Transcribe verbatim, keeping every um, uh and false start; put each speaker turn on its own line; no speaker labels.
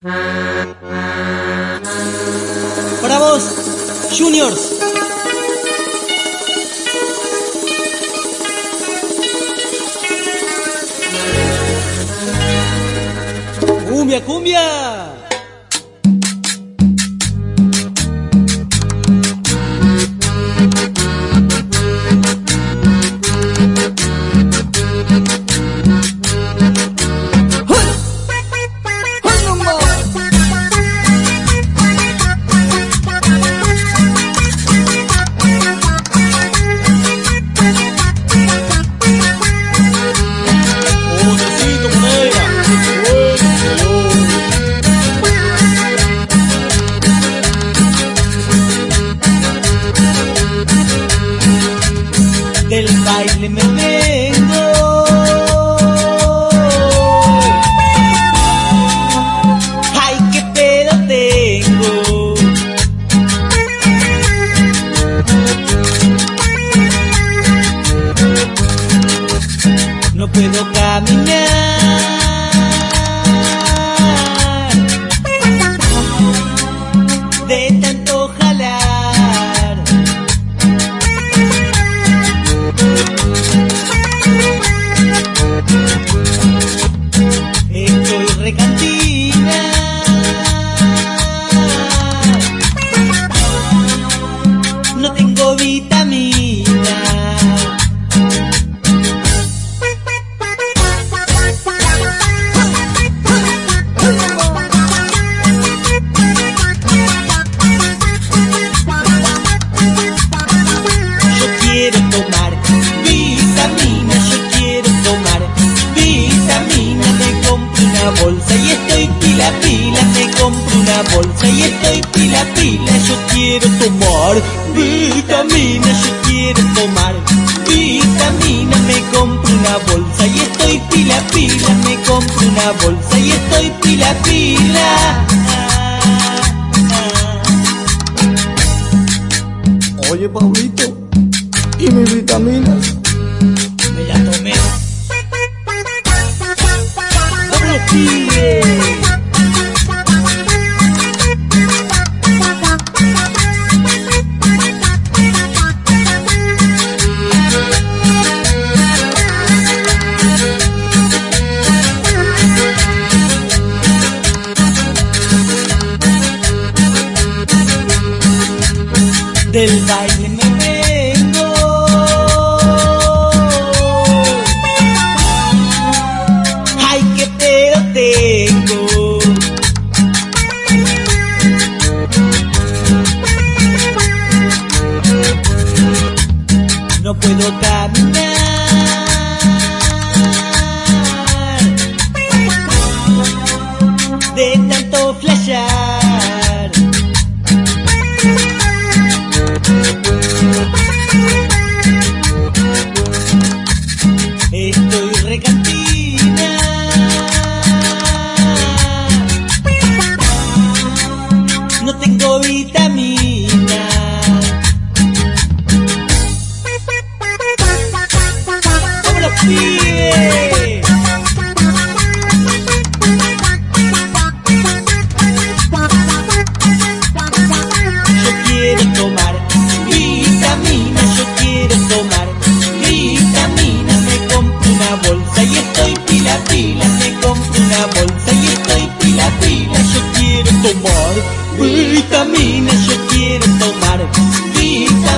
Para vos, Juniors. Cumbia, cumbia. Del baile me vengo, ay qué pedo tengo, no puedo caminar de tanto jalar. Estoy recantina, no tengo vitamina. Yo quiero tomar vitamina, yo quiero tomar vitamina, me compro una bolsa y estoy pila pila, me compro una bolsa y estoy pila pila. Yo quiero tomar vitamina, yo quiero tomar vitamina, me compro una bolsa y estoy pila pila, me compro una bolsa y estoy pila pila.
Oye, Pablito, ¿y mis vitaminas?
Me la tomé. ¡Doble pie! Del baile me vengo, ay qué pedo tengo, no puedo caminar de tanto flashear. Estoy recantina, no tengo vitamina. ¡Cómo los pibes! Yo quiero tomar vitamina, yo quiero tomar vitamina, me compro una bolsa y estoy pila pila, me compro una bolsa y estoy pila pila. Yo quiero tomar vitamina, yo quiero tomar vitamina.